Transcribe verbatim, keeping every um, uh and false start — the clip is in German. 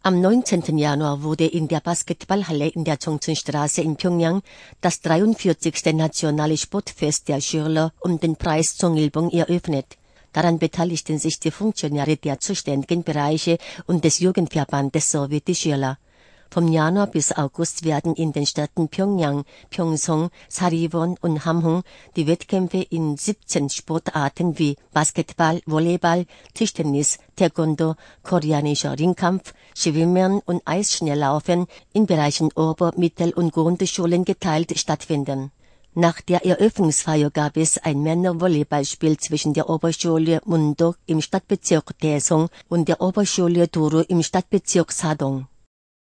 Am neunzehnten Januar wurde in der Basketballhalle in der Chongchun-Straße in Pjöngjang das dreiundvierzigste nationale Sportfest der Schüler um den Preis Zongilbong eröffnet. Daran beteiligten sich die Funktionäre der zuständigen Bereiche und des Jugendverbandes sowie die Schüler. Vom Januar bis August werden in den Städten Pjöngjang, Pyongsong, Sariwon und Hamhung die Wettkämpfe in siebzehn Sportarten wie Basketball, Volleyball, Tischtennis, Taekwondo, koreanischer Ringkampf, Schwimmen und Eisschnelllaufen in Bereichen Ober-, Mittel- und Grundschulen geteilt stattfinden. Nach der Eröffnungsfeier gab es ein Männer-Volleyballspiel zwischen der Oberschule Mundok im Stadtbezirk Daesung und der Oberschule Duru im Stadtbezirk Sadong.